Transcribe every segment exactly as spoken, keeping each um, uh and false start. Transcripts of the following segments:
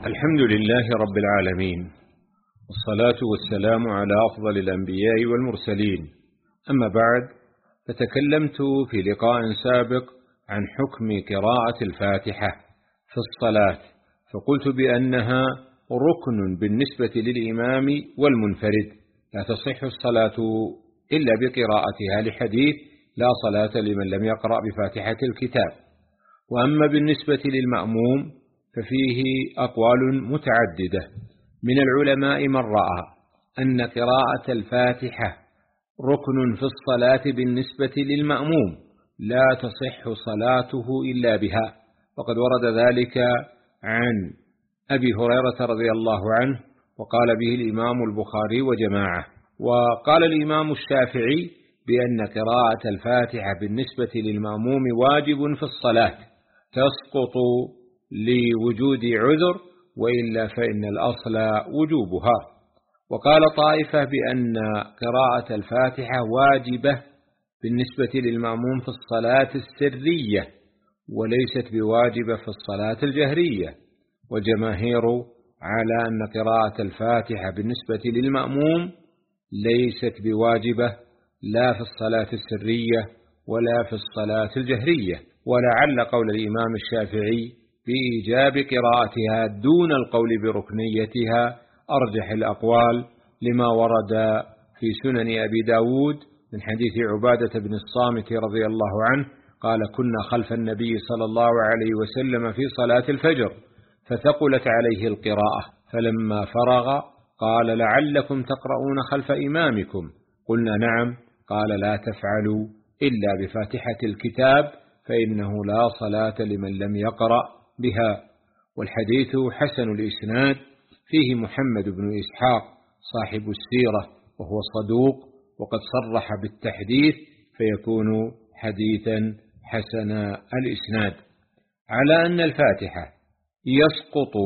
الحمد لله رب العالمين، والصلاة والسلام على أفضل الأنبياء والمرسلين. أما بعد، فتكلمت في لقاء سابق عن حكم قراءة الفاتحة في الصلاة، فقلت بأنها ركن بالنسبة للإمام والمنفرد، لا تصح الصلاة إلا بقراءتها، لحديث لا صلاة لمن لم يقرأ بفاتحة الكتاب. وأما بالنسبة للمأموم ففيه أقوال متعددة من العلماء، من رأى أن قراءة الفاتحة ركن في الصلاة بالنسبة للمأموم لا تصح صلاته إلا بها، وقد ورد ذلك عن أبي هريرة رضي الله عنه، وقال به الإمام البخاري وجماعة. وقال الإمام الشافعي بأن قراءة الفاتحة بالنسبة للمأموم واجب في الصلاة، تسقط لوجود عذر، وإلا فإن الأصل وجوبها. وقال طائفة بأن قراءة الفاتحة واجبة بالنسبة للمأموم في الصلاة السرية، وليست بواجبة في الصلاة الجهرية. والجماهير على أن قراءة الفاتحة بالنسبة للمأموم ليست بواجبة لا في الصلاة السرية ولا في الصلاة الجهرية. ولعل قول الإمام الشافعي بإيجاب قراءتها دون القول بركنيتها أرجح الأقوال، لما ورد في سنن أبي داود من حديث عبادة بن الصامت رضي الله عنه قال: كنا خلف النبي صلى الله عليه وسلم في صلاة الفجر، فثقلت عليه القراءة، فلما فرغ قال: لعلكم تقرؤون خلف إمامكم؟ قلنا: نعم. قال: لا تفعلوا إلا بفاتحة الكتاب، فإنه لا صلاة لمن لم يقرأ بها. والحديث حسن الإسناد، فيه محمد بن إسحاق صاحب السيرة، وهو صدوق، وقد صرح بالتحديث، فيكون حديثا حسن الإسناد. على أن الفاتحة يسقط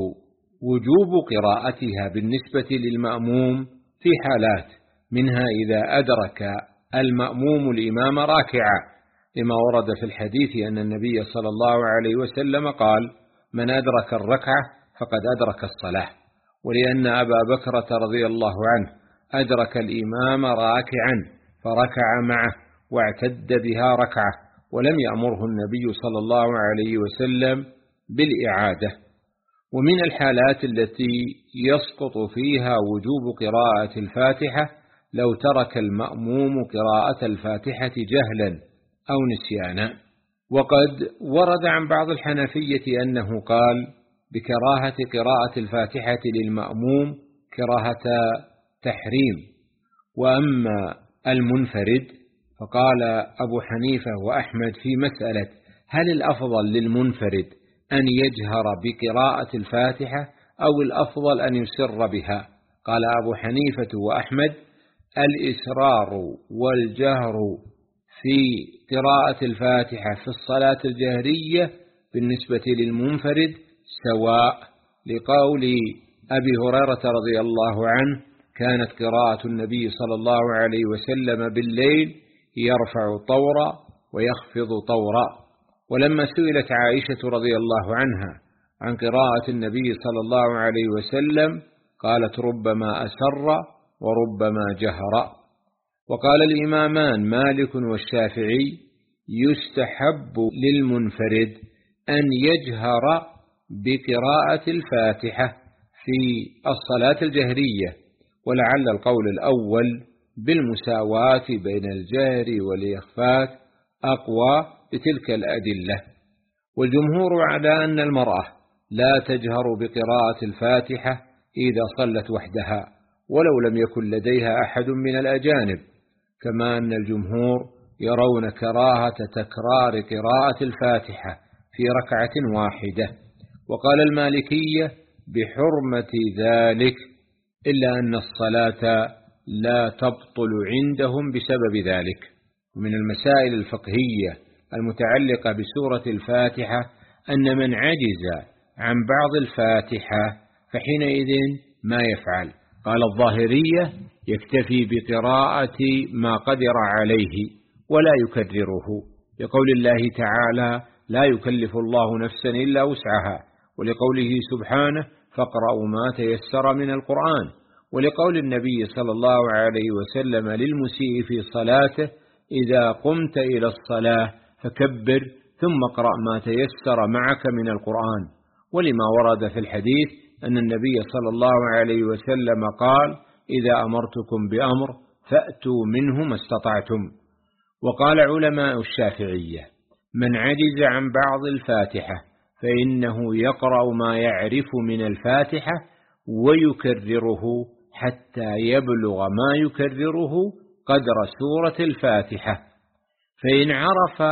وجوب قراءتها بالنسبة للمأموم في حالات، منها إذا أدرك المأموم الإمام راكعا، لما ورد في الحديث أن النبي صلى الله عليه وسلم قال: من أدرك الركعة فقد أدرك الصلاة. ولأن أبا بكرة رضي الله عنه أدرك الإمام راكعا فركع معه واعتد بها ركعة، ولم يأمره النبي صلى الله عليه وسلم بالإعادة. ومن الحالات التي يسقط فيها وجوب قراءة الفاتحة لو ترك المأموم قراءة الفاتحة جهلا أو نسيانا. وقد ورد عن بعض الحنفية أنه قال بكراهة قراءة الفاتحة للمأموم كراهة تحريم. وأما المنفرد فقال أبو حنيفة وأحمد في مسألة هل الأفضل للمنفرد أن يجهر بقراءة الفاتحة أو الأفضل أن يسر بها؟ قال أبو حنيفة وأحمد: الإسرار والجهر في قراءة الفاتحة في الصلاة الجهرية بالنسبة للمنفرد سواء، لقول أبي هريرة رضي الله عنه: كانت قراءة النبي صلى الله عليه وسلم بالليل يرفع طورا ويخفض طورا. ولما سئلت عائشة رضي الله عنها عن قراءة النبي صلى الله عليه وسلم قالت: ربما أسر وربما جهر. وقال الإمامان مالك والشافعي: يستحب للمنفرد أن يجهر بقراءة الفاتحة في الصلاة الجهرية، ولعل القول الأول بالمساواة بين الجهر والإخفاء أقوى بتلك الأدلة. والجمهور على أن المرأة لا تجهر بقراءة الفاتحة إذا صلت وحدها ولو لم يكن لديها أحد من الأجانب، كما أن الجمهور يرون كراهة تكرار قراءة الفاتحة في ركعة واحدة. وقال المالكية بحرمة ذلك، إلا أن الصلاة لا تبطل عندهم بسبب ذلك. ومن المسائل الفقهية المتعلقة بسورة الفاتحة أن من عجز عن بعض الفاتحة فحينئذ ما يفعل؟ قال الظاهرية: يكتفي بقراءة ما قدر عليه ولا يكرره، لقول الله تعالى: لا يكلف الله نفسا إلا وسعها، ولقوله سبحانه: فاقرأوا ما تيسر من القرآن، ولقول النبي صلى الله عليه وسلم للمسيء في صلاته: إذا قمت إلى الصلاة فكبر ثم اقرأ ما تيسر معك من القرآن. ولما ورد في الحديث أن النبي صلى الله عليه وسلم قال: إذا أمرتكم بأمر فأتوا منه ما استطعتم. وقال علماء الشافعية: من عجز عن بعض الفاتحة فإنه يقرأ ما يعرف من الفاتحة ويكرره حتى يبلغ ما يكرره قدر سورة الفاتحة، فإن عرف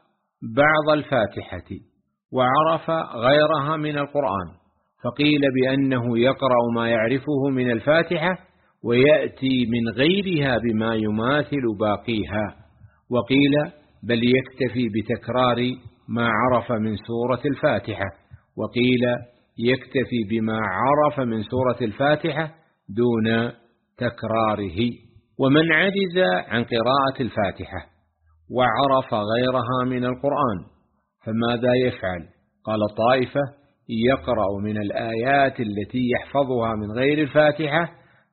بعض الفاتحة وعرف غيرها من القرآن فقيل بأنه يقرأ ما يعرفه من الفاتحة ويأتي من غيرها بما يماثل باقيها، وقيل بل يكتفي بتكرار ما عرف من سورة الفاتحة، وقيل يكتفي بما عرف من سورة الفاتحة دون تكراره. ومن عجز عن قراءة الفاتحة وعرف غيرها من القرآن فماذا يفعل؟ قال طائفة: يقرأ من الآيات التي يحفظها من غير الفاتحة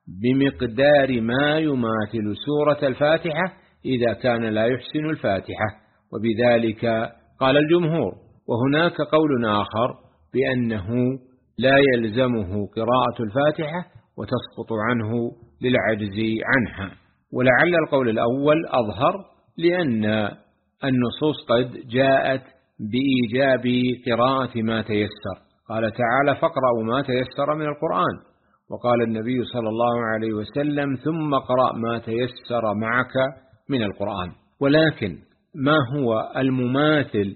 بمقدار ما يماثل سورة الفاتحة إذا كان لا يحسن الفاتحة، وبذلك قال الجمهور. وهناك قول آخر بأنه لا يلزمه قراءة الفاتحة وتسقط عنه للعجز عنها، ولعل القول الأول أظهر لأن النصوص قد جاءت بإيجاب قراءة ما تيسر. قال تعالى: فاقرأوا ما تيسر من القرآن، وقال النبي صلى الله عليه وسلم: ثم اقرأ ما تيسر معك من القرآن. ولكن ما هو المماثل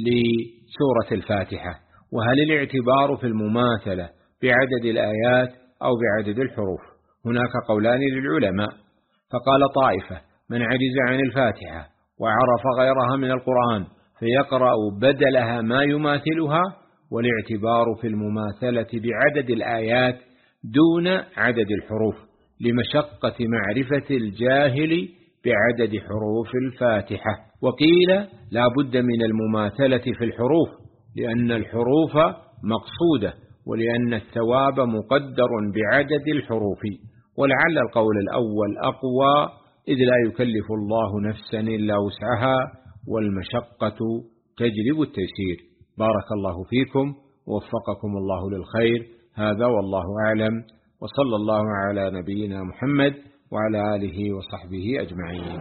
لسورة الفاتحة؟ وهل الاعتبار في المماثلة بعدد الآيات أو بعدد الحروف؟ هناك قولان للعلماء، فقال طائفة: من عجز عن الفاتحة وعرف غيرها من القرآن فيقرأ بدلها ما يماثلها، والاعتبار في المماثلة بعدد الآيات دون عدد الحروف لمشقة معرفة الجاهل بعدد حروف الفاتحة. وقيل لا بد من المماثلة في الحروف لأن الحروف مقصودة ولأن الثواب مقدر بعدد الحروف، ولعل القول الأول أقوى إذ لا يكلف الله نفسا إلا وسعها والمشقة تجلب التيسير. بارك الله فيكم ووفقكم الله للخير. هذا والله أعلم، وصلى الله على نبينا محمد وعلى آله وصحبه أجمعين.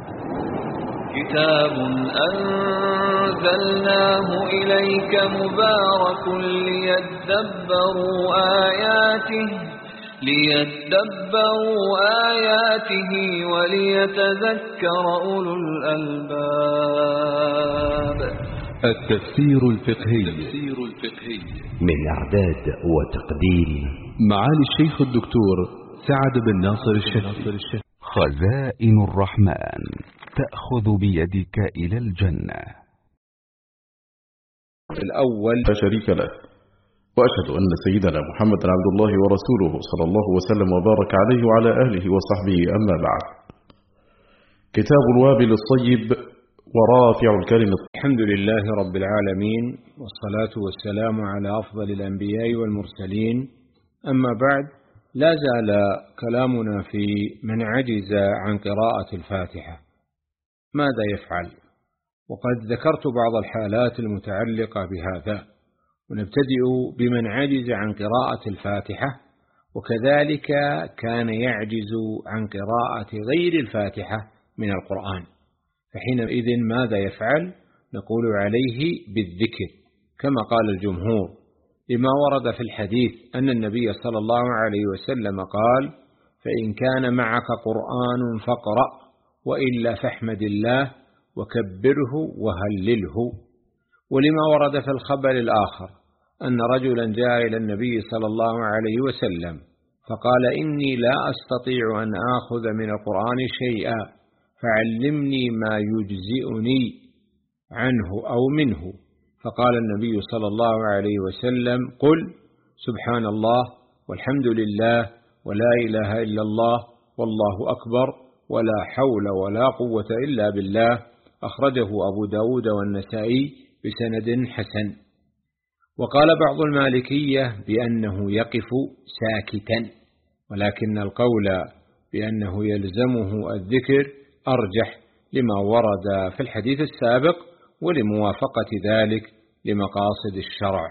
كتاب أنزلناه إليك مبارك ليدبروا آياته ليدبروا آياته وليتذكر أولو الألباب. التفسير الفقهي من إعداد وتقديم معالي الشيخ الدكتور سعد بن ناصر الشهري. خزائن الرحمن تأخذ بيدك إلى الجنة. الأول لا شريك له، وأشهد أن سيدنا محمد عبد الله ورسوله صلى الله وسلم وبارك عليه وعلى آله وصحبه. أما بعد، كتاب الوابل الصيب ورافع الكلم. الحمد لله رب العالمين، والصلاة والسلام على أفضل الأنبياء والمرسلين. أما بعد، لا زال كلامنا في من عجز عن قراءة الفاتحة ماذا يفعل، وقد ذكرت بعض الحالات المتعلقة بهذا، ونبتدئ بمن عجز عن قراءة الفاتحة وكذلك كان يعجز عن قراءة غير الفاتحة من القرآن، فحينئذ ماذا يفعل؟ نقول عليه بالذكر كما قال الجمهور، لما ورد في الحديث أن النبي صلى الله عليه وسلم قال: فإن كان معك قرآن فاقرأ وإلا فاحمد الله وكبره وهلله. ولما ورد في الخبر الآخر أن رجلا جاء إلى النبي صلى الله عليه وسلم فقال: إني لا أستطيع أن آخذ من القرآن شيئا فعلمني ما يجزئني عنه أو منه. فقال النبي صلى الله عليه وسلم: قل سبحان الله والحمد لله ولا إله إلا الله والله أكبر ولا حول ولا قوة إلا بالله. أخرجه أبو داود والنسائي بسند حسن. وقال بعض المالكية بأنه يقف ساكتا، ولكن القول بأنه يلزمه الذكر أرجح لما ورد في الحديث السابق ولموافقة ذلك لمقاصد الشرع.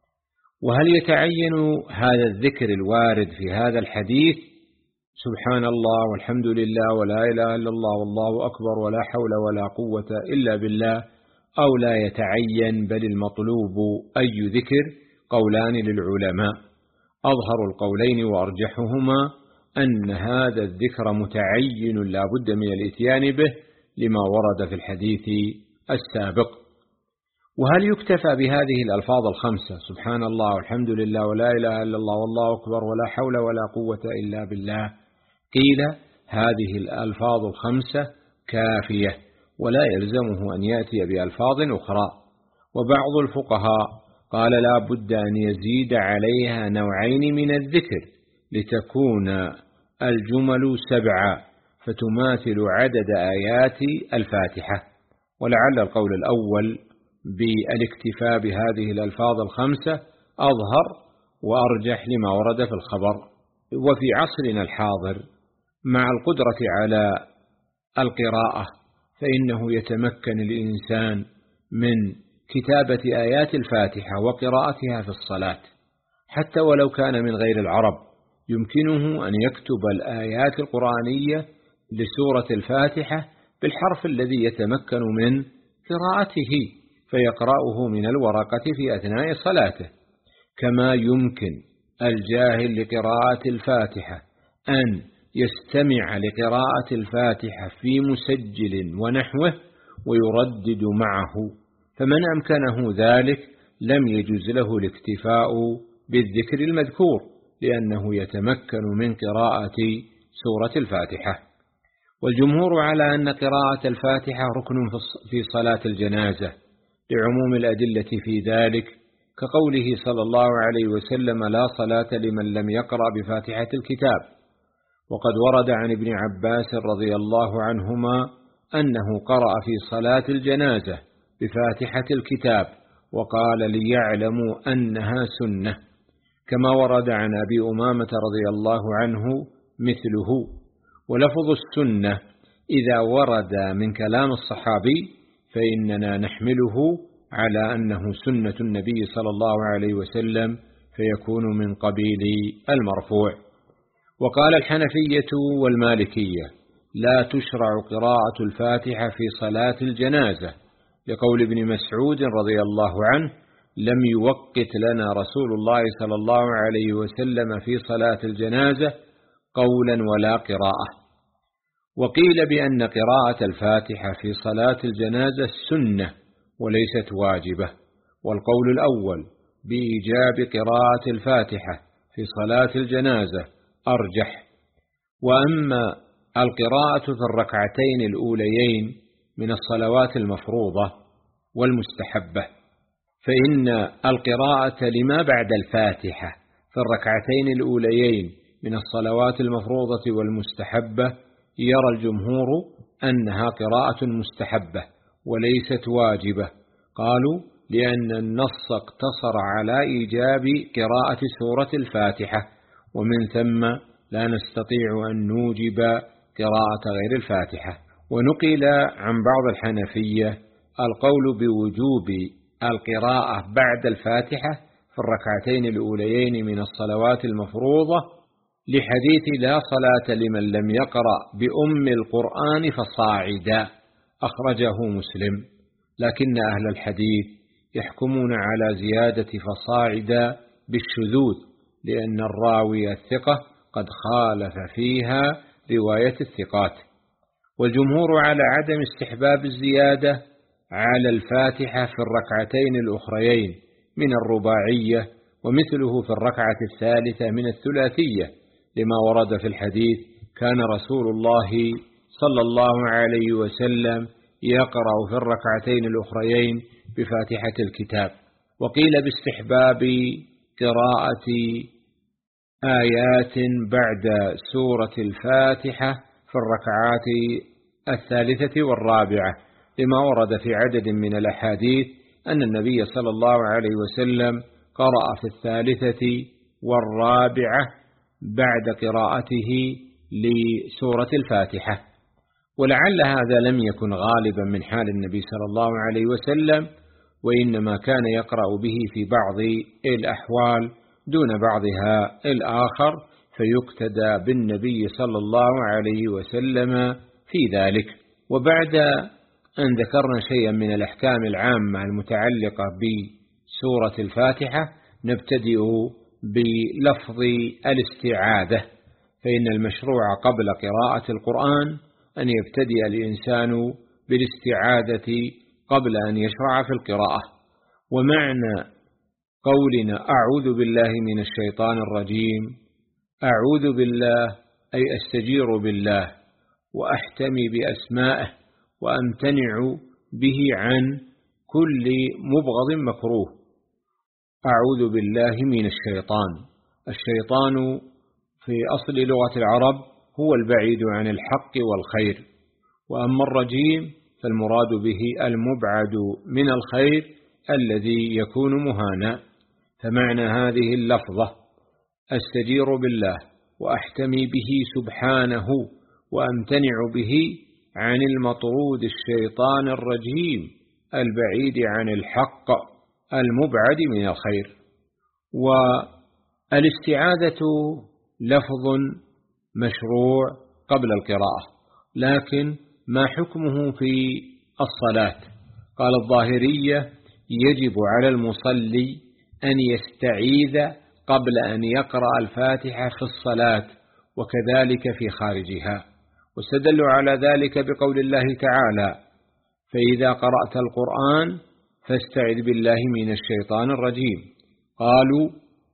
وهل يتعين هذا الذكر الوارد في هذا الحديث سبحان الله والحمد لله ولا إله إلا الله والله أكبر ولا حول ولا قوة إلا بالله، أو لا يتعين بل المطلوب أي ذكر؟ قولان للعلماء، أظهر القولين وأرجحهما أن هذا الذكر متعين لا بد من الإتيان به لما ورد في الحديث السابق. وهل يكتفى بهذه الألفاظ الخمسة سبحان الله والحمد لله ولا إله إلا الله والله أكبر ولا حول ولا قوة إلا بالله؟ قيل هذه الألفاظ الخمسة كافية ولا يلزمه أن يأتي بألفاظ أخرى. وبعض الفقهاء قال لا بد أن يزيد عليها نوعين من الذكر لتكون الجمل سبعة فتماثل عدد آيات الفاتحة. ولعل القول الأول بالاكتفاء بهذه الألفاظ الخمسة أظهر وأرجح لما ورد في الخبر. وفي عصرنا الحاضر مع القدرة على القراءة فإنه يتمكن الإنسان من كتابة آيات الفاتحة وقراءتها في الصلاة، حتى ولو كان من غير العرب يمكنه أن يكتب الآيات القرآنية لسورة الفاتحة بالحرف الذي يتمكن من قراءته فيقرأه من الورقة في أثناء صلاته. كما يمكن الجاهل لقراءة الفاتحة أن يستمع لقراءة الفاتحة في مسجل ونحوه ويردد معه، فمن أمكنه ذلك لم يجوز له الاكتفاء بالذكر المذكور لأنه يتمكن من قراءة سورة الفاتحة. والجمهور على أن قراءة الفاتحة ركن في صلاة الجنازة لعموم الأدلة في ذلك، كقوله صلى الله عليه وسلم لا صلاة لمن لم يقرأ بفاتحة الكتاب. وقد ورد عن ابن عباس رضي الله عنهما أنه قرأ في صلاة الجنازة بفاتحة الكتاب وقال ليعلموا أنها سنة، كما ورد عن أبي أمامة رضي الله عنه مثله. ولفظ السنة إذا ورد من كلام الصحابي فإننا نحمله على أنه سنة النبي صلى الله عليه وسلم فيكون من قبيل المرفوع. وقال الحنفية والمالكية لا تشرع قراءة الفاتحة في صلاة الجنازة لقول ابن مسعود رضي الله عنه لم يوقت لنا رسول الله صلى الله عليه وسلم في صلاة الجنازة قولا ولا قراءة. وقيل بأن قراءة الفاتحة في صلاة الجنازة سنة وليست واجبة، والقول الأول بإيجاب قراءة الفاتحة في صلاة الجنازة أرجح. وأما القراءة في الركعتين الأوليين من الصلوات المفروضة والمستحبة فإن القراءة لما بعد الفاتحة في الركعتين الأوليين من الصلوات المفروضة والمستحبة يرى الجمهور أنها قراءة مستحبة وليست واجبة. قالوا لأن النص اقتصر على إيجاب قراءة سورة الفاتحة، ومن ثم لا نستطيع أن نوجب قراءة غير الفاتحة. ونقل عن بعض الحنفية القول بوجوب القراءة بعد الفاتحة في الركعتين الأوليين من الصلوات المفروضة لحديث لا صلاة لمن لم يقرأ بأم القرآن فصاعدا أخرجه مسلم. لكن أهل الحديث يحكمون على زيادة فصاعدا بالشذوذ لأن الراوي الثقة قد خالف فيها رواية الثقات. والجمهور على عدم استحباب الزيادة على الفاتحة في الركعتين الأخريين من الرباعية، ومثله في الركعة الثالثة من الثلاثية لما ورد في الحديث كان رسول الله صلى الله عليه وسلم يقرأ في الركعتين الأخريين بفاتحة الكتاب. وقيل باستحباب قراءة آيات بعد سورة الفاتحة في الركعات الثالثة والرابعة لما ورد في عدد من الأحاديث أن النبي صلى الله عليه وسلم قرأ في الثالثة والرابعة بعد قراءته لسورة الفاتحة. ولعل هذا لم يكن غالبا من حال النبي صلى الله عليه وسلم، وإنما كان يقرأ به في بعض الأحوال دون بعضها الآخر، فيقتدى بالنبي صلى الله عليه وسلم في ذلك. وبعد أن ذكرنا شيئا من الأحكام العامة المتعلقة بسورة الفاتحة، نبتدئ بلفظ الاستعاذة. فإن المشروع قبل قراءة القرآن أن يبتدئ الإنسان بالاستعاذة قبل أن يشرع في القراءة. ومعنى قولنا أعوذ بالله من الشيطان الرجيم، أعوذ بالله أي أستجير بالله وأحتمي بأسمائه وأمتنع به عن كل مبغض مكروه. أعوذ بالله من الشيطان. الشيطان في أصل لغة العرب هو البعيد عن الحق والخير، وأما الرجيم فالمراد به المبعد من الخير الذي يكون مهانا. فمعنى هذه اللفظة أستجير بالله وأحتمي به سبحانه وأمتنع به عن المطرود الشيطان الرجيم البعيد عن الحق المبعد من الخير. والاستعاذة لفظ مشروع قبل القراءة، لكن ما حكمه في الصلاة؟ قال الظاهرية يجب على المصلي أن يستعيذ قبل أن يقرأ الفاتحة في الصلاة، وكذلك في خارجها. واستدلوا على ذلك بقول الله تعالى: فإذا قرأت القرآن فاستعذ بالله من الشيطان الرجيم. قالوا: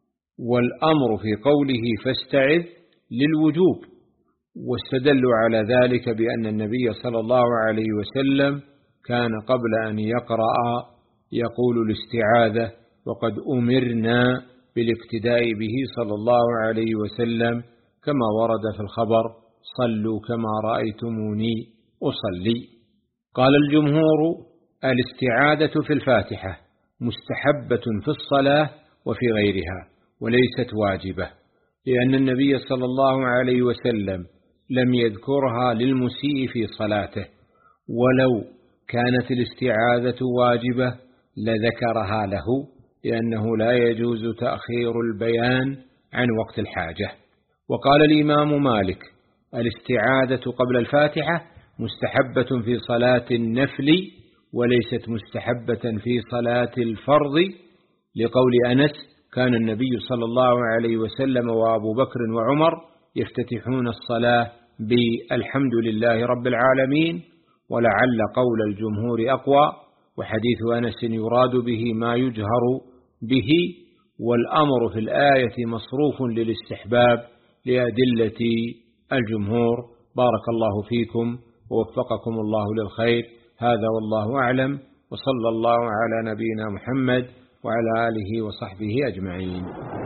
والأمر في قوله فاستعذ للوجوب. واستدلوا على ذلك بأن النبي صلى الله عليه وسلم كان قبل أن يقرأ يقول الاستعاذة، وقد أمرنا بالاقتداء به صلى الله عليه وسلم كما ورد في الخبر: صلوا كما رأيتموني أصلي. قال الجمهور: الاستعاذة في الفاتحة مستحبة في الصلاة وفي غيرها، وليست واجبة، لأن النبي صلى الله عليه وسلم لم يذكرها للمسيء في صلاته، ولو كانت الاستعاذة واجبة لذكرها له، لأنه لا يجوز تأخير البيان عن وقت الحاجة. وقال الإمام مالك: الاستعاذة قبل الفاتحة مستحبة في صلاة النفل وليست مستحبة في صلاة الفرض، لقول أنس: كان النبي صلى الله عليه وسلم وأبو بكر وعمر يفتتحون الصلاة بالحمد لله رب العالمين. ولعل قول الجمهور أقوى، وحديث أنس يراد به ما يجهر به، والأمر في الآية مصروف للاستحباب لأدلة الجمهور. بارك الله فيكم ووفقكم الله للخير. هذا والله أعلم، وصلى الله على نبينا محمد وعلى آله وصحبه أجمعين.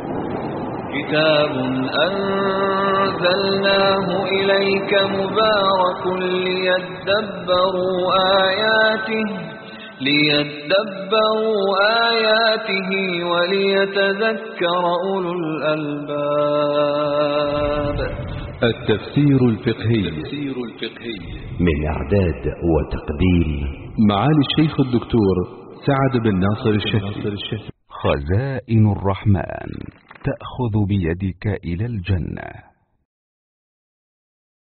كتاب أنزلناه إليك مبارك ليدبروا آياته ليدبروا آياته وليتذكر أولو الألباب. التفسير الفقهي من إعداد وتقديم معالي الشيخ الدكتور سعد بن ناصر الشهري. خزائن الرحمن تأخذ بيدك إلى الجنة.